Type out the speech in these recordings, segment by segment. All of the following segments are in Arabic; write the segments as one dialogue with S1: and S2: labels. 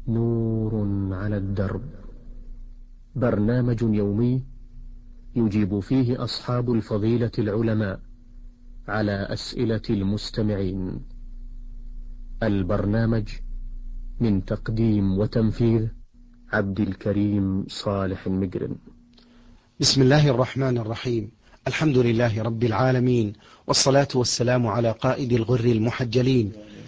S1: نور على الدرب، برنامج يومي يجيب فيه أصحاب الفضيلة العلماء على أسئلة المستمعين. البرنامج من تقديم وتنفيذ عبد الكريم صالح المقرن.
S2: بسم الله الرحمن الرحيم. الحمد لله رب العالمين، والصلاة والسلام على قائد الغر المحجلين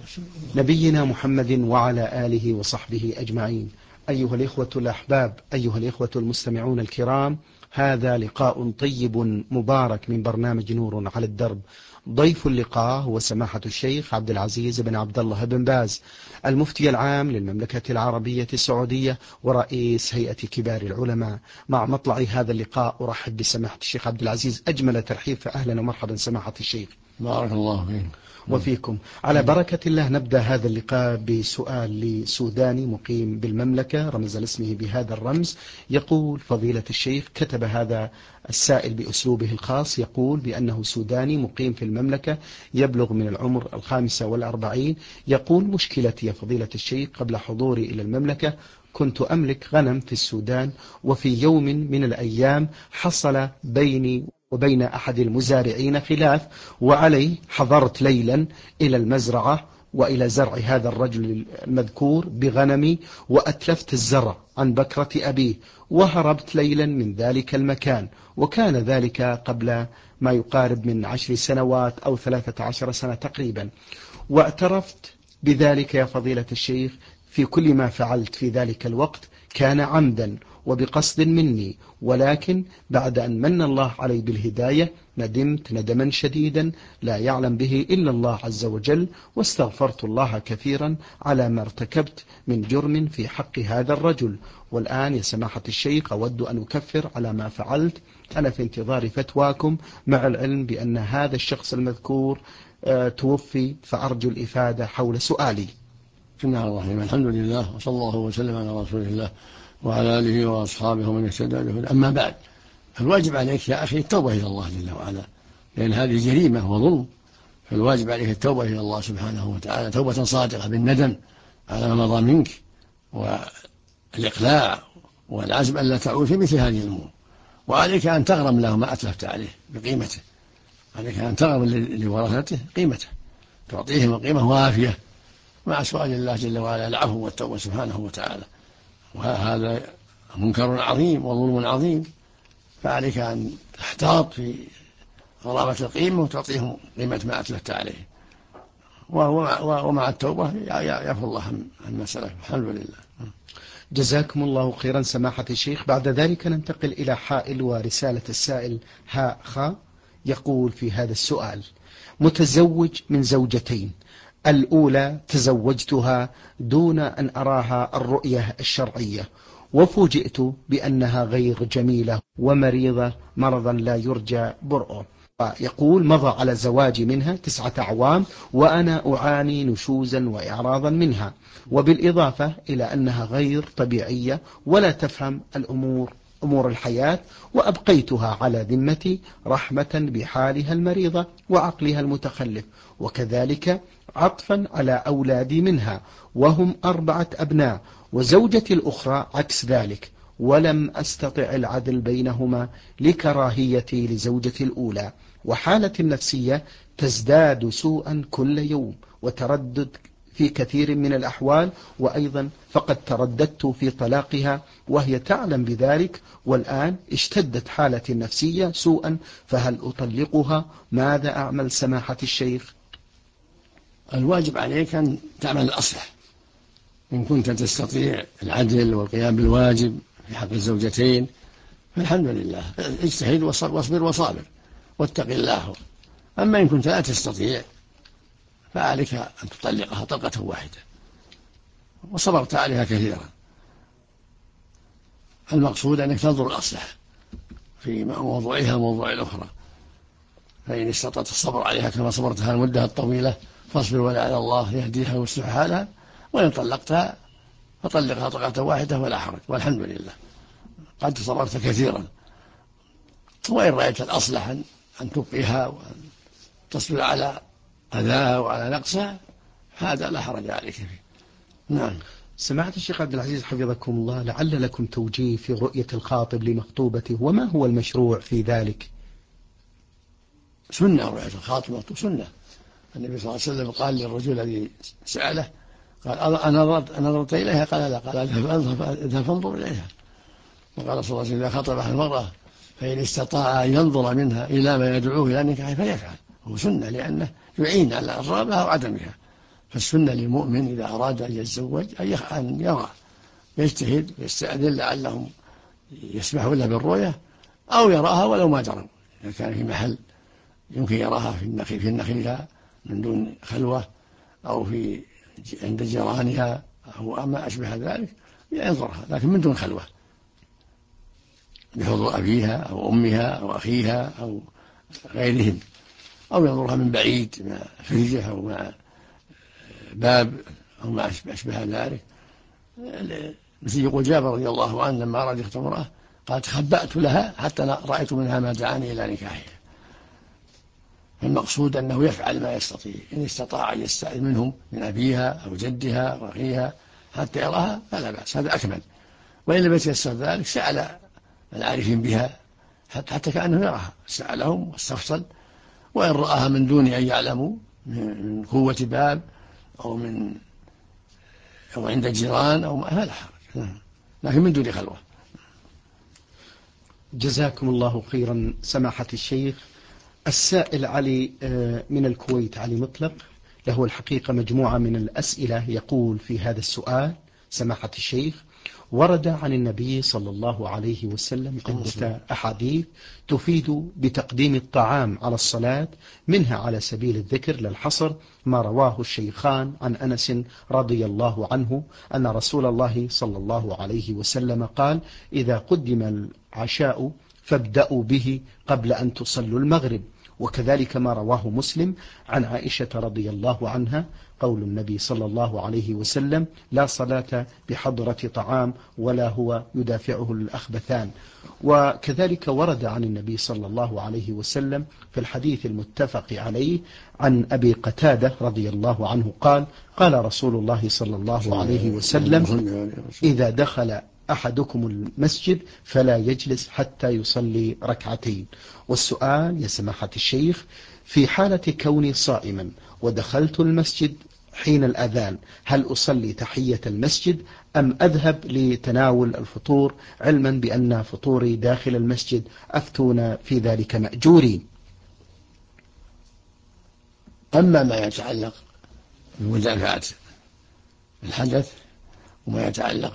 S2: نبينا محمد وعلى آله وصحبه أجمعين. أيها الإخوة الأحباب، أيها الإخوة المستمعون الكرام، هذا لقاء طيب مبارك من برنامج نور على الدرب. ضيف اللقاء هو سماحة الشيخ عبد العزيز بن عبد الله بن باز، المفتي العام للمملكة العربية السعودية ورئيس هيئة كبار العلماء. مع مطلع هذا اللقاء أرحب بسماحة الشيخ عبد العزيز أجمل ترحيب، فأهلا ومرحبا سماحة الشيخ.
S3: بارك الله فيك
S2: وفيكم. على بركة الله نبدأ هذا اللقاء بسؤال لسوداني مقيم بالمملكة رمز لاسمه بهذا الرمز. يقول فضيلة الشيخ، كتب هذا السائل بأسلوبه الخاص، يقول بأنه سوداني مقيم في المملكة يبلغ من العمر 45. يقول: مشكلتي يا فضيلة الشيخ، قبل حضوري إلى المملكة كنت أملك غنم في السودان، وفي يوم من الأيام حصل بيني وبين أحد المزارعين خلاف، وعليه حضرت ليلا إلى المزرعة وإلى زرع هذا الرجل المذكور بغنمي، وأتلفت الزرع عن بكرة أبيه، وهربت ليلا من ذلك المكان. وكان ذلك قبل ما يقارب من 10 سنوات أو 13 سنة تقريبا. واعترفت بذلك يا فضيلة الشيخ، في كل ما فعلت في ذلك الوقت كان عمدا وبقصد مني، ولكن بعد أن من الله علي بالهداية ندمت ندما شديدا لا يعلم به إلا الله عز وجل، واستغفرت الله كثيرا على ما ارتكبت من جرم في حق هذا الرجل. والآن يا سماحة الشيخ أود أن أكفر على ما فعلت. أنا في انتظار فتواكم، مع العلم بأن هذا الشخص المذكور توفي، فأرجو الإفادة حول سؤالي.
S3: بسم الله الرحمن الرحيم. الحمد لله، وصلى الله وسلم على رسول الله وعلى آله وأصحابه ومن اهتدى بهداه. أما بعد، فالواجب عليك يا أخي التوبة إلى الله جل وعلا، لأن هذه جريمة وظلم، فالواجب عليك التوبة إلى الله سبحانه وتعالى توبة صادقة بالندم على ما مضى منك، والإقلاع والعزم ألا تعود في مثل هذه الأمور. وعليك أن تغرم له ما أتلفت عليه بقيمته، عليك أن تغرم لورثته قيمته، تعطيهم قيمة وافية مع سؤال الله جل وعلا العفو والتوبة سبحانه وتعالى. وهذا منكر عظيم وظلم عظيم، فعليك أن تحتاط في غرامة القيمة وتعطيهم قيمة ما أتلفت عليه، ومع التوبة يعفو الله عما سلف. الحمد لله.
S2: جزاكم الله خيرا سماحة الشيخ. بعد ذلك ننتقل إلى حائل ورسالة السائل هاء خاء. يقول في هذا السؤال: متزوج من زوجتين، الأولى تزوجتها دون أن أراها الرؤية الشرعية، وفوجئت بأنها غير جميلة ومريضة مرضا لا يرجى برؤه. يقول: مضى على زواجي منها 9 أعوام وأنا أعاني نشوزا وإعراضا منها، وبالإضافة إلى أنها غير طبيعية ولا تفهم أمور الحياة، وأبقيتها على ذمتي رحمة بحالها المريضة وعقلها المتخلف، وكذلك عطفا على أولادي منها، وهم 4 أبناء، وزوجتي الأخرى عكس ذلك، ولم أستطع العدل بينهما لكراهيتي لزوجتي الأولى، وحالتي النفسية تزداد سوءا كل يوم، وتردد في كثير من الأحوال، وأيضا فقد ترددت في طلاقها وهي تعلم بذلك، والآن اشتدت حالتي النفسية سوءا، فهل أطلقها؟ ماذا أعمل سماحة الشيخ؟
S3: الواجب عليك أن تعمل الأصلح، إن كنت تستطيع العدل والقيام بالواجب في حق الزوجتين فالحمد لله، اجتهد واصبر وصابر واتق الله. أما إن كنت لا تستطيع فعليك أن تطلقها طلقة واحدة وصبرت عليها كثيرا. المقصود أنك تنظر الأصلح في موضوعها وموضوع الأخرى، فإن استطعت الصبر عليها كما صبرتها المدة الطويلة فاصبر ولعل الله يهديها ويصلح حالها، وإن طلقتها فطلقها طلقة واحدة ولا حرج، والحمد لله قد صبرت كثيرا. وإن رأيت الأصلح أن تبقيها وأن تصبر على أذاها وعلى نقصها هذا لا حرج عليك فيه. نعم.
S2: سماحة الشيخ عبد العزيز حفظكم الله، لعل لكم توجيه في رؤية الخاطب لمخطوبته، وما هو المشروع في ذلك؟
S3: سنة رؤية الخاطب مكتوب سنة. النبي صلى الله عليه وسلم قال للرجل الذي سأله قال أنا نظرت إليها؟ قال لا. قال اذهب فانظر إليها. وقال صلى الله عليه وسلم إذا خطبها المرأة فإن استطاع أن ينظر منها إلى ما يدعوه إلى النكاح فليفعل. هو سنة لأنه يعين على الرغبة أو عدمها. فالسنة للمؤمن إذا أراد أن يتزوج أن يرى، يجتهد ويستأذن لعلهم يسمحوا له بالرؤية، أو يراها ولو ما دروا. إذا كان في محل يمكن يراها في النخلها من دون خلوة، أو عند جيرانها أو ما أشبه ذلك ينظرها، لكن من دون خلوة، بحضور أبيها أو أمها أو أخيها أو غيرهم، أو ينظرها من بعيد مع فرجة أو مع باب أو ما أشبه ذلك. مثل يقول جابر رضي الله عنه لما أراد يخطب امرأة قال تخبأت لها حتى رأيت منها ما دعاني إلى نكاحها. المقصود أنه يفعل ما يستطيع، إن استطاع أن يستأذن منهم من أبيها أو جدها أو أخيها حتى يراها فلا بأس، هذا أكمل. وإن لم يتيسر ذلك سأل العارفين بها حتى كأنه يراها، سألهم واستفصل. وإن رآها من دون أن يعلموا من قوة باب أو عند الجيران أو ما فلا حرج، لكن من دون خلوة.
S2: جزاكم الله خيرا سماحة الشيخ. السائل علي من الكويت، علي مطلق، له الحقيقة مجموعة من الأسئلة. يقول في هذا السؤال: سماحة الشيخ، ورد عن النبي صلى الله عليه وسلم عدة أحاديث تفيد بتقديم الطعام على الصلاة، منها على سبيل الذكر للحصر ما رواه الشيخان عن أنس رضي الله عنه أن رسول الله صلى الله عليه وسلم قال: إذا قدم العشاء فابدأوا به قبل أن تصلوا المغرب. وكذلك ما رواه مسلم عن عائشة رضي الله عنها قول النبي صلى الله عليه وسلم: لا صلاة بحضرة طعام ولا هو يدافعه الأخبثان. وكذلك ورد عن النبي صلى الله عليه وسلم في الحديث المتفق عليه عن أبي قتادة رضي الله عنه قال: قال رسول الله صلى الله عليه وسلم: إذا دخل أحدكم المسجد فلا يجلس حتى يصلي ركعتين. والسؤال يا سماحة الشيخ: في حالة كوني صائما ودخلت المسجد حين الأذان، هل أصلي تحية المسجد أم أذهب لتناول الفطور، علما بأن فطوري داخل المسجد؟ أفتون في ذلك مأجورين.
S3: أما ما يتعلق بمدافعة الحدث وما يتعلق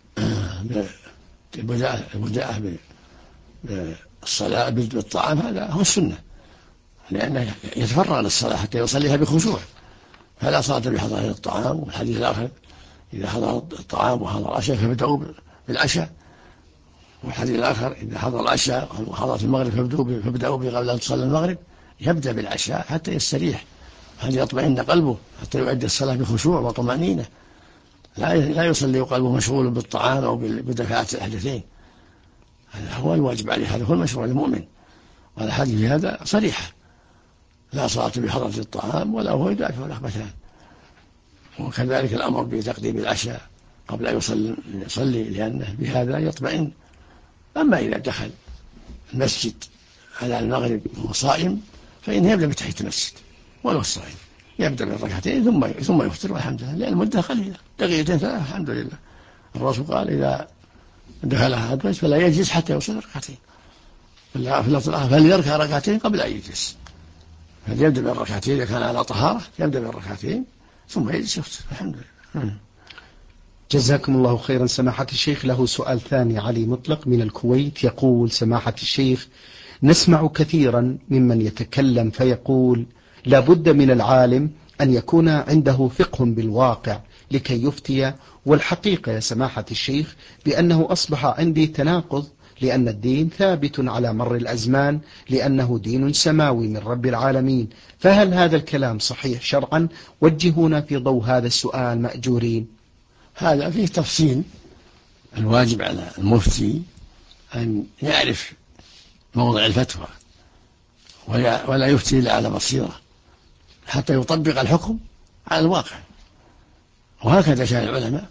S3: بالبداءة بالصلاة بالطعام، هذا هو السنة، لأنه يتفرغ للصلاة حتى يصليها بخشوع، فلا صلاة بحضرة الطعام. والحديث الآخر: إذا حضر الطعام وحضر العشاء فابدأوا بالعشاء. والحديث الآخر: إذا حضر العشاء وحضرت المغرب فابدأوا قبل أن تصلي المغرب. يبدأ بالعشاء حتى يستريح، حتى يطمئن قلبه، حتى يؤدي الصلاة بخشوع وطمأنينة، لا يصلي وقلبه مشغول بالطعام أو بدفعة الأحدثين. هذا هو الواجب عليه، هذا هو المشروع للمؤمن. والحديث في هذا صريحة: لا صلاة بحضرة الطعام ولا هو يدافع الأخبثان. وكذلك الأمر بتقديم العشاء قبل أن يصلي، لأنه بهذا يطمئن. أما إذا دخل المسجد على المغرب وهو صائم فإنه يبدأ بتحية المسجد ولو الصائم، يبدأ بالركعتين ثم يفطر، والحمد لله، لأن المدة قليلة، دقيقتين ثلاثة، الحمد لله. الرسول قال: إذا دخل أحد المسجد فلا يجلس حتى يصلي ركعتين، فليركع ركعتين قبل أن يجلس. فليبدأ بالركعتين إذا كان على طهارة، يبدأ بالركعتين ثم يجلس يفطر، الحمد لله.
S2: جزاكم الله خيرا سماحة الشيخ. له سؤال ثاني، علي مطلق من الكويت، يقول: سماحة الشيخ، نسمع كثيرا ممن يتكلم فيقول: لا بد من العالم أن يكون عنده فقه بالواقع لكي يفتي. والحقيقة يا سماحة الشيخ بأنه أصبح عندي تناقض، لأن الدين ثابت على مر الأزمان، لأنه دين سماوي من رب العالمين. فهل هذا الكلام صحيح شرعا؟ وجهونا في ضوء هذا السؤال مأجورين.
S3: هذا فيه تفصيل. الواجب على المفتي أن يعرف موضع الفتوى ولا يفتي إلا على بصيرة، حتى يطبق الحكم على الواقع. وهكذا كان العلماء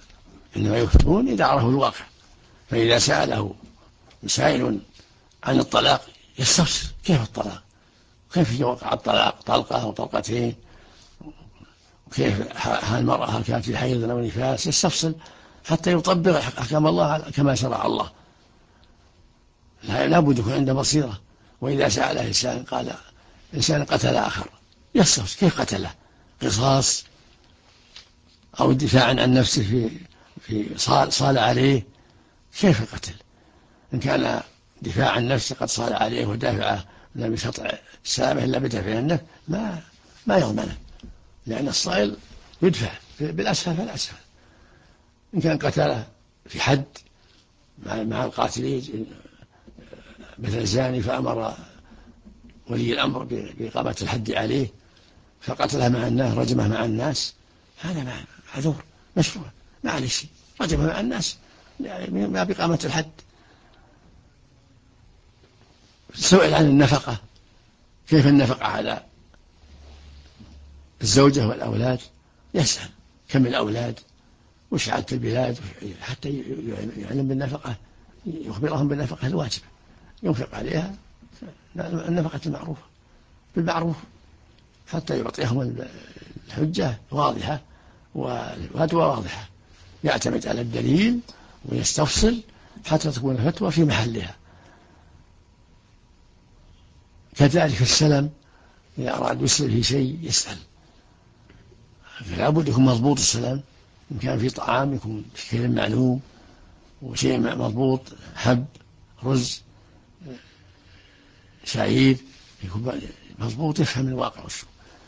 S3: إنما يفتون إذا عرفوا الواقع. فإذا سأله سائل عن الطلاق يستفسر كيف الطلاق، كيف يوقع الطلاق، طلقة أو طلقتين، وكيف هل المرأة كانت في حيض أو نفاس، يستفسر حتى يطبق أحكام الله كما شرع الله. لا بد يكون عنده بصيرة. وإذا سأله إنسان قال إنسان قتل آخر يستفسر كيف قتله، قصاص أو الدفاع عن نفسه في صال عليه، كيف القتل؟ إن كان دفاع عن نفسه قد صال عليه ودافعه لم يستطع السلامة إلا بدفع النفس ما يضمنه، لأن الصائل يدفع بالأسهل فالأسهل. إن كان قتله في حد مع القاتلين مثل الزاني فأمر ولي الأمر بإقامة الحد عليه فقتله مع الناس، رجمه مع الناس، هذا معذور مشروع معلش، رجمه مع الناس ما بإقامة الحد. سئل عن النفقة، كيف النفقة على الزوجة والأولاد، يسأل كم الأولاد وش عادة البلاد حتى يعلم بالنفقة، يخبرهم بالنفقة الواجبة ينفق عليها النفقة المعروفة بالمعروف حتى يعطيهم الحجة واضحة والفتوى واضحة، يعتمد على الدليل ويستفصل حتى تكون الفتوى في محلها. كذلك السلم، إذا أراد يسلم في شيء يسأل، فلا بد يكون مضبوط السلام. إن كان في طعام يكون في كيل معلوم وشيء مضبوط، حب رز شعير يكون مضبوط، يفهم الواقع والشو.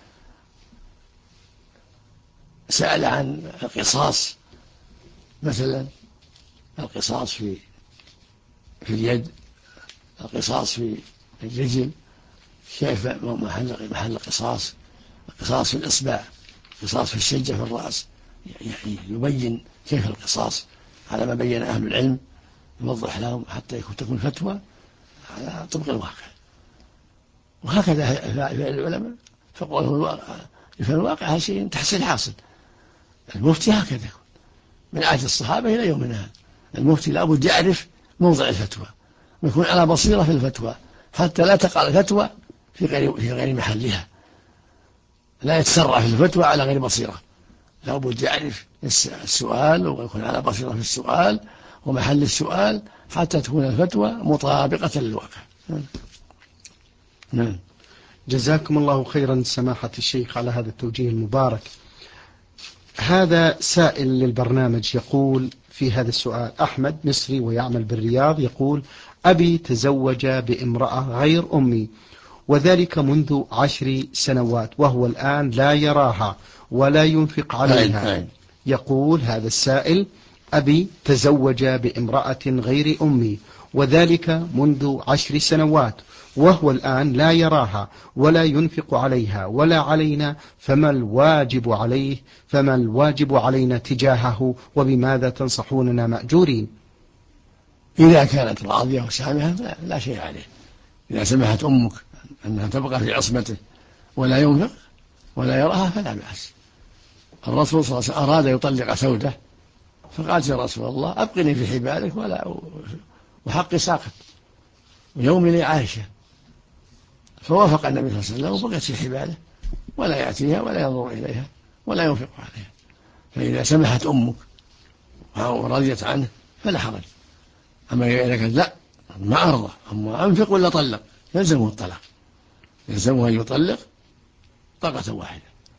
S3: سأل عن القصاص مثلا، القصاص في اليد، القصاص في الرجل، كيف محل القصاص، القصاص في الإصبع، القصاص في الشجة في الرأس، يعني يبين كيف القصاص على ما بين أهل العلم، يوضح لهم حتى تكون فتوى على طبق الواقع. وهكذا فعل العلماء، فقوله في الواقع هذا شيء تحصيل حاصل. المفتي هكذا من عهد الصحابة إلى يومنا هذا، المفتي لابد يعرف موضع الفتوى ويكون على بصيرة في الفتوى حتى لا تقع الفتوى في غير محلها، لا يتسرع في الفتوى على غير بصيرة، لابد يعرف السؤال ويكون على بصيرة في السؤال ومحل السؤال حتى تكون الفتوى مطابقة للواقع. نعم.
S2: جزاكم الله خيرا سماحة الشيخ على هذا التوجيه المبارك. هذا سائل للبرنامج يقول في هذا السؤال: أحمد مصري ويعمل بالرياض، يقول: أبي تزوج بامرأة غير أمي وذلك منذ 10 سنوات وهو الآن لا يراها ولا ينفق عليها. يقول هذا السائل: أبي تزوج بامرأة غير أمي وذلك منذ 10 سنوات وهو الآن لا يراها ولا ينفق عليها ولا علينا، فما الواجب علينا تجاهه وبماذا تنصحوننا مأجورين؟
S3: إذا كانت راضية وسامحة لا شيء عليه. إذا سمحت أمك أنها تبقى في عصمته ولا ينفق ولا يراها فلا بأس. الرسول صلى الله عليه وسلم أراد يطلق سودة فقالت: يا رسول الله أبقني في حبالك وحقي ساقط ويومي لي عائشة، فوافق النبي صلى الله عليه وسلم وبقيت في حباله ولا يأتيها ولا ينظر إليها ولا ينفق عليها. فإذا سمحت أمك ورضيت عنه فلا حرج. أما إذا كانت لا ما أرضى أما أنفق ولا طلق يلزمه الطلاق، يلزمه أن يطلق طلقة واحدة.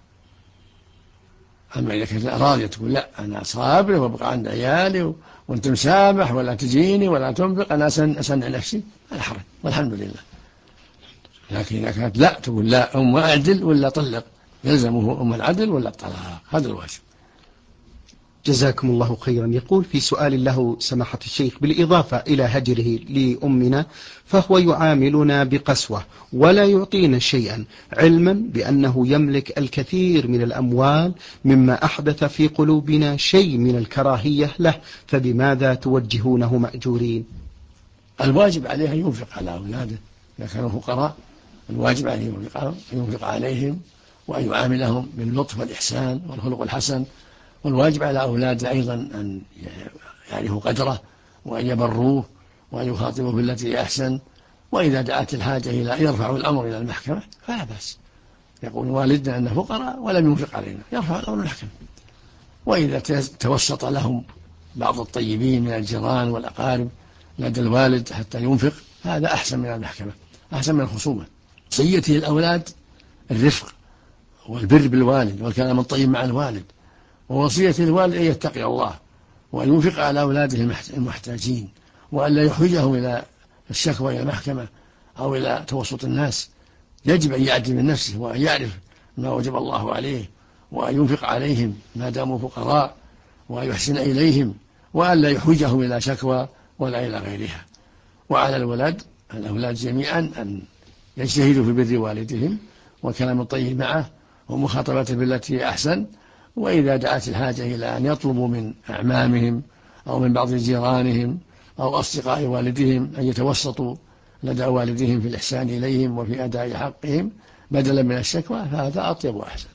S3: أما إذا كانت راضية تقول: لا أنا صابر وأبقى عند عيالي وأنت مسامح ولا تجيني ولا تنفق، أنا أسنع نفسي، فلا حرج والحمد لله. لكن إذا كانت لا تقول: لا أما أعدل ولا طلق، يلزمه أما العدل ولا الطلاق، هذا الواجب.
S2: جزاكم الله خيرا. يقول في سؤال له سماحة الشيخ: بالإضافة إلى هجره لأمنا فهو يعاملنا بقسوة ولا يعطينا شيئا، علما بأنه يملك الكثير من الأموال مما أحدث في قلوبنا شيء من الكراهية له، فبماذا توجهونه مأجورين؟
S3: الواجب عليه أن ينفق على أولاده إذا كانوا فقراء، الواجب عليه أن ينفق عليهم وأن يعاملهم باللطف والإحسان والخلق الحسن والواجب على أولاده أيضا أن يعرفوا قدره وأن يبروه وأن يخاطبوا بالتي أحسن، وإذا دعت الحاجة إلى يرفع الأمر إلى المحكمة فلا بأس، يقول والدنا أن فقراء ولم ينفق علينا، يرفع الأمر المحكمة. وإذا توسط لهم بعض الطيبين من الجيران والأقارب لدى الوالد حتى ينفق، هذا أحسن من المحكمة، أحسن من الخصومة. وصيته الأولاد الرفق والبر بالوالد والكلام الطيب مع الوالد، ووصية الوالد أن يتقي الله وأن ينفق على أولاده المحتاجين، وأن لا يحوجهم إلى الشكوى إلى المحكمة أو إلى توسط الناس. يجب أن يعدل من نفسه وأن يعرف ما وجب الله عليه، وأن ينفق عليهم ما داموا فقراء، وأن يحسن إليهم، وأن لا يحوجهم إلى شكوى ولا إلى غيرها. وعلى الأولاد جميعا أن يجتهدوا في بر والدهم والكلام الطيب معه ومخاطبته بالتي أحسن. وإذا دعت الحاجة إلى أن يطلبوا من أعمامهم أو من بعض جيرانهم أو أصدقاء والدهم أن يتوسطوا لدى والدهم في الإحسان إليهم وفي أداء حقهم بدلا من الشكوى، فهذا أطيب وأحسن.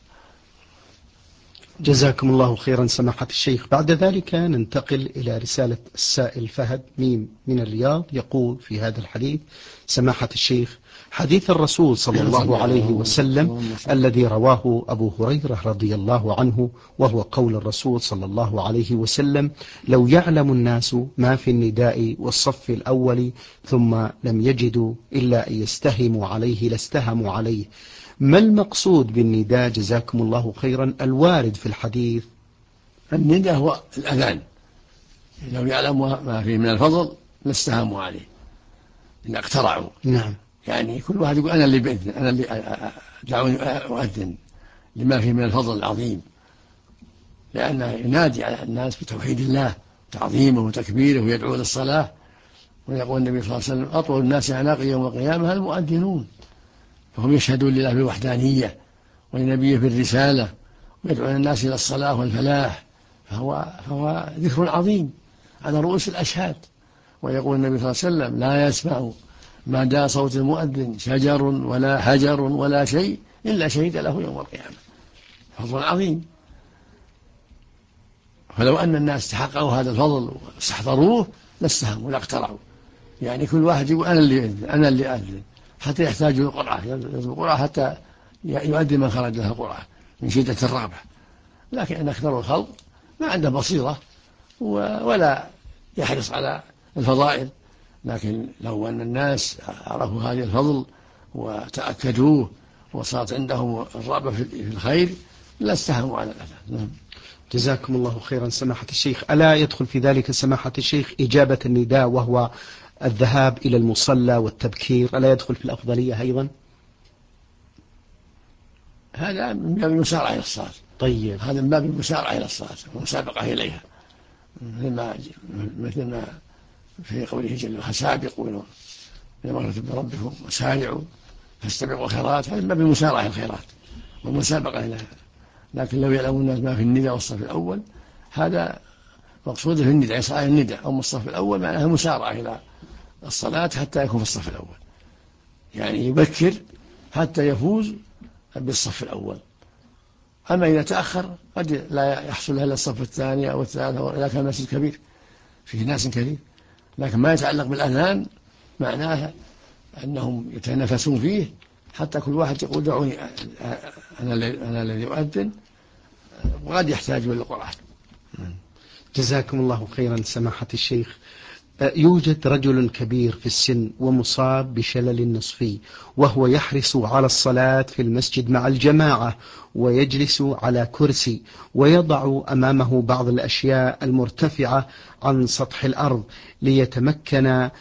S2: جزاكم الله خيرا سماحة الشيخ. بعد ذلك ننتقل إلى رسالة السائل فهد ميم من الرياض، يقول في هذا الحديث: سماحة الشيخ، حديث الرسول صلى الله عليه وسلم الذي رواه أبو هريرة رضي الله عنه، وهو قول الرسول صلى الله عليه وسلم: لو يعلم الناس ما في النداء والصف الأول ثم لم يجدوا إلا أن يستهموا عليه لاستهموا عليه. ما المقصود بالنداء جزاكم الله خيرا الوارد في الحديث؟
S3: النداء هو الأذان، لو يعلموا ما فيه من الفضل لاستهموا عليه إن اقترعوا.
S2: نعم.
S3: يعني كل واحد يقول أنا اللي بأذن، أنا اللي دعوني أؤذن لما فيه من الفضل العظيم، لأنه ينادي على الناس بتوحيد الله تعظيمه وتكبيره ويدعو للصلاة. ويقول النبي صلى الله عليه وسلم: أطول الناس أعناقا يوم القيامة المؤذنون، فهم يشهدون لله بالوحدانية ولنبيه بالرسالة ويدعون الناس إلى الصلاة والفلاح، فهو ذكر عظيم على رؤوس الأشهاد. ويقول النبي صلى الله عليه وسلم: لا يسمع مدى صوت المؤذن شجر ولا حجر ولا شيء إلا شهد له يوم القيامة، فضل عظيم. فلو أن الناس تحققوا هذا الفضل واستحضروه لاستهموا لاقترعوا. يعني كل واحد يقول أنا اللي أذن، حتى يحتاج للقرعة، يطلب القرعة حتى يؤذن من خرج له القرعة من شدة الرغبة. لكن أكثر الخلق ما عنده بصيرة ولا يحرص على الفضائل. لكن لو أن الناس عرفوا هذا الفضل وتأكدوه وصارت عندهم الرغبة في الخير لاستهموا على الأذى.
S2: جزاكم الله خيرا سماحة الشيخ. ألا يدخل في ذلك سماحة الشيخ إجابة النداء وهو الذهاب إلى المصلى والتبكير؟ ألا يدخل في الأفضلية أيضا؟
S3: هذا من باب المسارعة إلى الصلاة.
S2: طيب،
S3: هذا من باب المسارعة إلى الصلاة والمسابقة إليها، مثل ما في قوله جل وعلا: سابقوا إلى مغفرة ربكم وسارعوا فاستبقوا الخيرات. هذا من باب المسارعة إلى الخيرات والمسابقة إليها. لكن لو يعلمون الناس ما في النداء والصف الأول، هذا مقصوده في النداء، صلاة النداء أو الصف الأول معناها مسارعة إلى الصلاة حتى يكون في الصف الأول، يعني يبكر حتى يفوز بالصف الأول. أما إذا تأخر قد لا يحصل له إلا الصف الثاني أو الثالث إذا كان المسجد كبير فيه ناس كثير. لكن ما يتعلق بالأذان معناه أنهم يتنافسون فيه حتى كل واحد يقول: دعوني أنا الذي أؤذن، وقد يحتاج إلى القرآن.
S2: جزاكم الله خيرا سماحة الشيخ. يوجد رجل كبير في السن ومصاب بشلل نصفي، وهو يحرص على الصلاة في المسجد مع الجماعة، ويجلس على كرسي ويضع أمامه بعض الأشياء المرتفعة عن سطح الأرض ليتمكن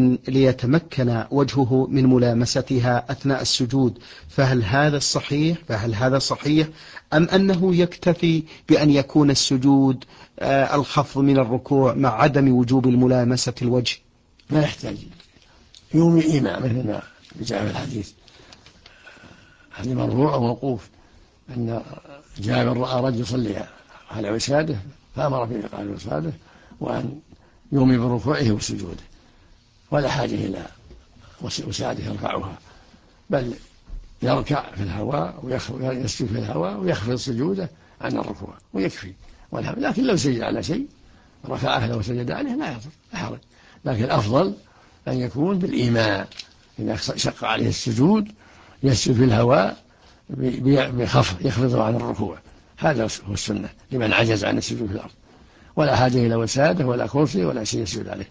S2: وجهه من ملامستها أثناء السجود. فهل هذا صحيح أم أنه يكتفي بأن يكون السجود الخفض من الركوع مع عدم وجوب الملامسة الوجه؟
S3: ما يحتاج يومي إيماء مثل ما جاء في الحديث مرفوع وموقوف أن جابر رأى رجل يصلي على وساده فأمر بإقامة وساده وأن يومي بركوعه وسجوده، ولا حاجة إلى وساده يرفعها، بل يركع في الهواء ويسجد في الهواء ويخفض سجوده عن الركوع ويكفي. والحمد. لكن لو سجد على شيء رفع أهله وسجد عليه لا يضر لا حرج، لكن الأفضل أن يكون بالإيماء، إذا شق عليه السجود يسجد في الهواء بخفض يخفضه عن الركوع، هذا هو السنة لمن عجز عن السجود في الأرض، ولا حاجة إلى وسادة ولا كرسي ولا شيء يسجد عليه.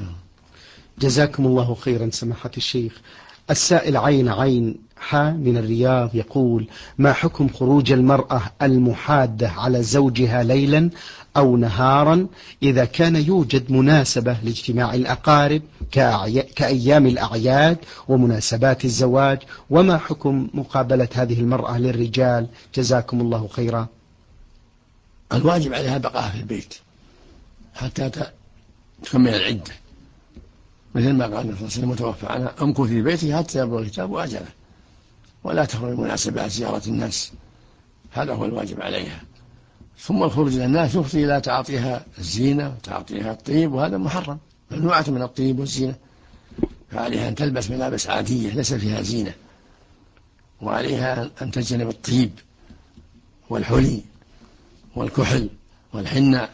S2: جزاكم الله خيرا سماحة الشيخ. السائل عين من الرياض يقول: ما حكم خروج المرأة المحادة على زوجها ليلا أو نهارا إذا كان يوجد مناسبة لاجتماع الأقارب كأيام الأعياد ومناسبات الزواج، وما حكم مقابلة هذه المرأة للرجال؟ جزاكم الله خيرا.
S3: الواجب عليها بقاء في البيت حتى تكمل العدة، مثل ما قال النبي صلى الله عليه وسلم: متوفى عنها امكث في بيته حتى يبلغ الكتاب أجله، ولا تخرج مناسبات زيارة الناس، هذا هو الواجب عليها. ثم الخروج إلى الناس يفضي إلى تعاطيها الزينة وتعاطيها الطيب، وهذا محرم، ممنوعة من الطيب والزينة، فعليها أن تلبس ملابس عادية ليس فيها زينة، وعليها أن تجتنب الطيب والحلي والكحل والحناء.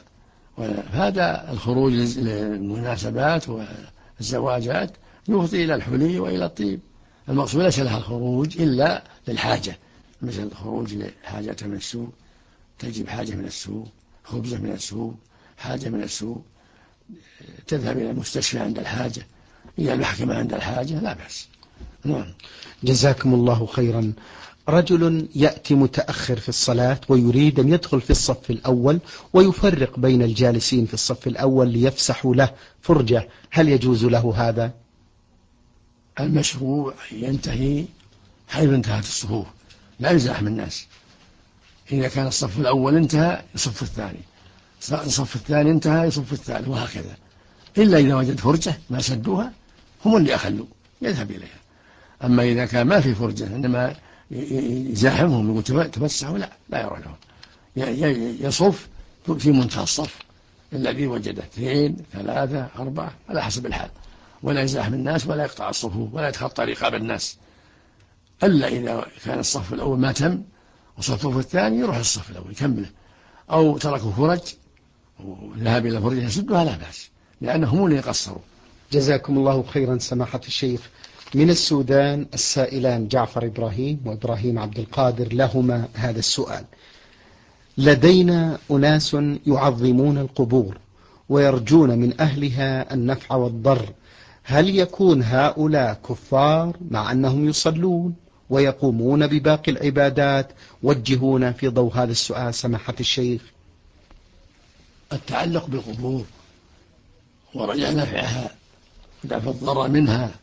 S3: هذا الخروج للمناسبات والزواجات يفضي إلى الحلي وإلى الطيب. المقصود ليس لها الخروج إلا للحاجة، مثل الخروج لحاجة من السوق، تجيب حاجة من السوق، خبزة من السوق، حاجة من السوق، تذهب إلى المستشفى عند الحاجة، إلى المحكمة عند الحاجة، لا بأس. نعم.
S2: جزاكم الله خيرا. رجل يأتي متأخر في الصلاة ويريد أن يدخل في الصف الأول ويفرق بين الجالسين في الصف الأول ليفسحوا له فرجة، هل يجوز له هذا؟
S3: المشروع ينتهي حيث انتهت الصفوف، لا يزاحم الناس. إذا كان الصف الأول انتهى يصف الثاني، الصف الثاني انتهى يصف الثالث، وهكذا، إلا إذا وجد فرجة ما سدوها هم اللي أخلوا يذهب إليها. أما إذا كان ما في فرجة إنما يزاحمهم يقول تفسحوا، لا يروح لهم، يصف في منتهى الصف الذي وجده 2 3 4 على حسب الحال، ولا يزاحم الناس ولا يقطع الصفوف ولا يتخطى رقاب الناس، إلا إذا كان الصف الأول ما تم وصفوف الثاني يروح الصف الأول يكمله، أو تركوا فرج وذهب إلى فرجة يسدها لا بأس، لأنهم اللي يقصروا.
S2: جزاكم الله خيرا سماحة الشيخ. من السودان السائلان جعفر إبراهيم وإبراهيم عبد القادر لهما هذا السؤال: لدينا أناس يعظمون القبور ويرجون من أهلها النفع والضر، هل يكون هؤلاء كفار مع أنهم يصلون ويقومون بباقي العبادات؟ وجهونا في ضوء هذا السؤال سماحة الشيخ.
S3: التعلق بالقبور ورجع نفعها ودفع الضر منها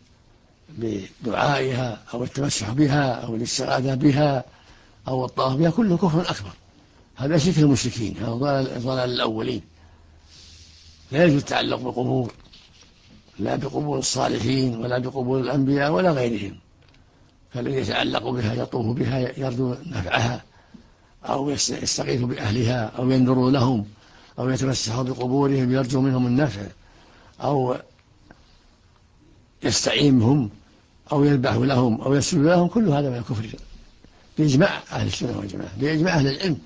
S3: بدعائها أو التمسح بها أو الاستغاثة بها أو الطواف بها كله كفر أكبر، هذا شرك المشركين، هذا ضلال الأولين. لا يجوز التعلق بقبور، لا بقبور الصالحين ولا بقبور الأنبياء ولا غيرهم، فالذي يتعلق بها يطوف بها يرجو نفعها أو يستغيث بأهلها أو ينذر لهم أو يتمسح بقبورهم يرجو منهم النفع أو يستعين بهم أو يذبح لهم أو يسجد لهم، كل هذا من الكفر بإجماع أهل السنة والجماعة، بإجماع أهل العلم،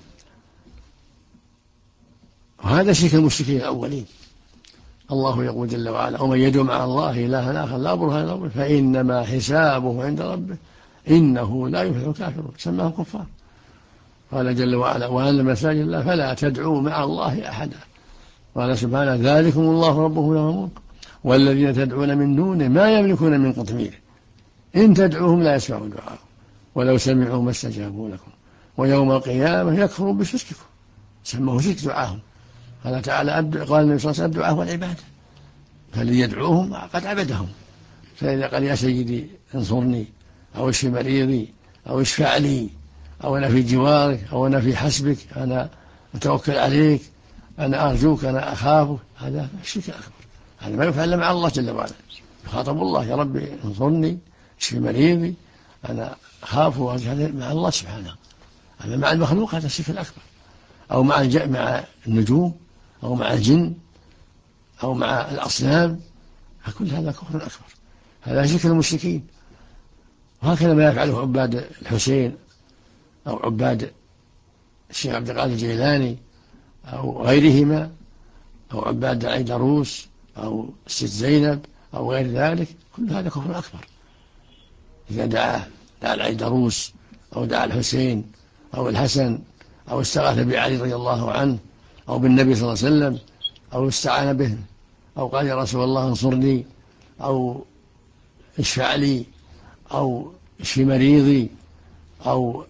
S3: وهذا شرك المشركين الأولين. الله يقول جل وعلا: ومن يدعو مع الله إلها آخر لا برهان له فإنما حسابه عند ربه إنه لا يفلح الكافرون، سماهم كفار. قال جل وعلا: وأن مساجد الله فلا تدعوا مع الله أحدا. قال سبحانه: ذلكم الله ربه له الملك والذين تدعون من دونه ما يملكون من قطمير إن تدعوهم لا يسمعوا دعاءكم ولو سمعوا ما استجابوا لكم ويوم القيامة يكفرون بشرككم، سموه شرك دعاهم. قال تعالى: قال النبي صلى الله عليه وسلم: الدعاء والعبادة، فالذي يدعوهم قد عبدهم. فإذا قال: يا سيدي انصرني أو اشف مريضي أو اشفع لي أو أنا في جوارك أو أنا في حسبك، أنا أتوكل عليك، أنا أرجوك، أنا أخافك، هذا الشرك الأكبر، هذا ما يفعل مع الله جل وعلا. يخاطب الله: يا ربي انصرني، اشف مريضي، أنا أخاف وأرجو مع الله سبحانه. هذا مع المخلوق هذا الشرك الأكبر، أو مع النجوم أو مع الجن أو مع الأصنام، فكل هذا كفر أكبر، هذا شرك المشركين. وهكذا ما يفعله عباد الحسين أو عباد الشيخ عبد القادر الجيلاني أو غيرهما، أو عباد العيدروس أو الست زينب أو غير ذلك، كل هذا كفر أكبر. إذا دعا العيدروس أو دعا الحسين أو الحسن أو استغاث بعلي رضي الله عنه أو بالنبي صلى الله عليه وسلم أو استعان به أو قال يا رسول الله انصرني أو اشفع لي أو اشفي مريضي أو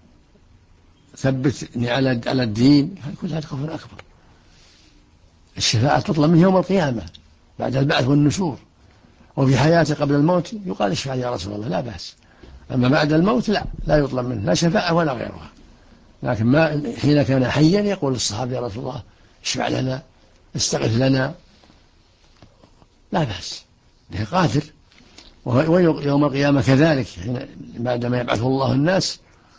S3: ثبتني على الدين، كل هذا كفر أكبر. الشفاعة تطلب منه يوم القيامة بعد البعث والنشور، وفي حياته قبل الموت يقال اشفع لي يا رسول الله، لا بأس. أما بعد الموت لا يطلب منه لا شفاعة ولا غيرها. لكن ما حين كان حيا يقول الصحابة يا رسول الله اشفع لنا استغث لنا، لا بأس، له قادر. ويوم القيامة كذلك بعدما يبعث الله الناس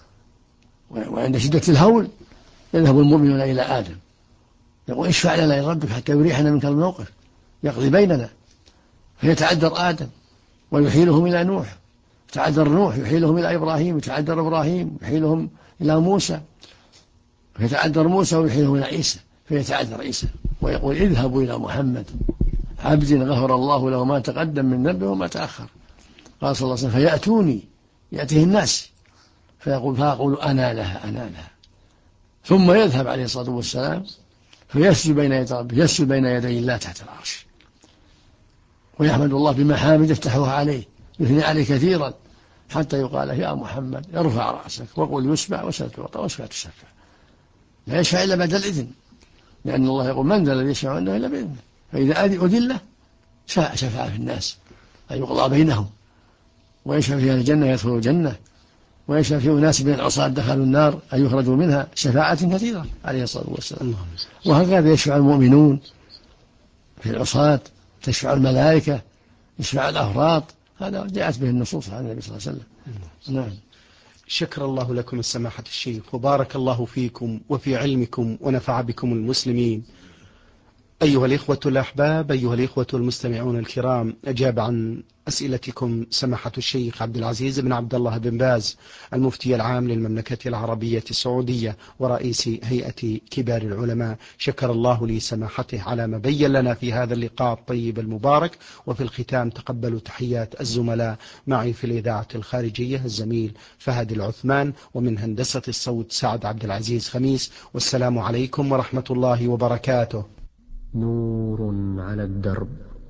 S3: وعند شدة الهول يذهب المؤمنون إلى آدم يقول اشفع لنا يا ربك حتى يريحنا منك الموقف يقضي بيننا، فيتعذر آدم ويحيلهم إلى نوح، يتعذر نوح يحيلهم إلى إبراهيم، يتعذر إبراهيم يحيلهم إلى موسى، فيتعذر موسى ويحيلهم إلى عيسى، فيتعذر عيسى ويقول اذهبوا إلى محمد عبد غفر الله له ما تقدم من ذنبه وما تأخر. قال صلى الله عليه وسلم فيأتوني يأتيه الناس فأقول أنا لها، ثم يذهب عليه الصلاة والسلام فيسجد بين يدي ربه، يسجد بين يدي الله تحت العرش ويحمد الله بمحامد يفتحها عليه يثني عليه كثيرا حتى يقال يا محمد ارفع رأسك وقل يسمع وسل تعطى واشفع تشفع. لا يشفع إلا بعد الإذن، لأن الله يقول من ذا الذي يشفع عنده إلا بإذنه، فإذا أذن له شفع في الناس أن يقضى بينهم، ويشفع في الجنة يدخلوا الجنة، ويشفع في أناس من العصاة دخلوا النار أن يخرجوا منها، شفاعات كثيرة عليه الصلاة والسلام. وهكذا يشفع المؤمنون في العصاة، تشفع الملائكة، يشفع الأفراط، هذا جاءت به النصوص عن النبي صلى الله عليه وسلم. نعم.
S2: شكر الله لكم السماحة الشيخ، وبارك الله فيكم وفي علمكم ونفع بكم المسلمين. أيها الإخوة الأحباب، أيها الإخوة المستمعون الكرام، أجاب عن أسئلتكم سماحة الشيخ عبد العزيز بن عبد الله بن باز المفتي العام للمملكة العربية السعودية ورئيس هيئة كبار العلماء. شكر الله لي سماحته على ما بين لنا في هذا اللقاء الطيب المبارك. وفي الختام تقبلوا تحيات الزملاء معي في الإذاعة الخارجية الزميل فهد العثمان، ومن هندسة الصوت سعد عبد العزيز خميس، والسلام عليكم ورحمة الله وبركاته.
S1: نور على الدرب،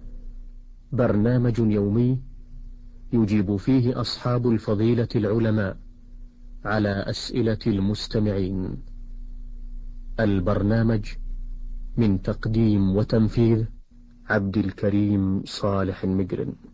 S1: برنامج يومي يجيب فيه أصحاب الفضيلة العلماء على أسئلة المستمعين. البرنامج من تقديم وتنفيذ عبد الكريم صالح المجرم.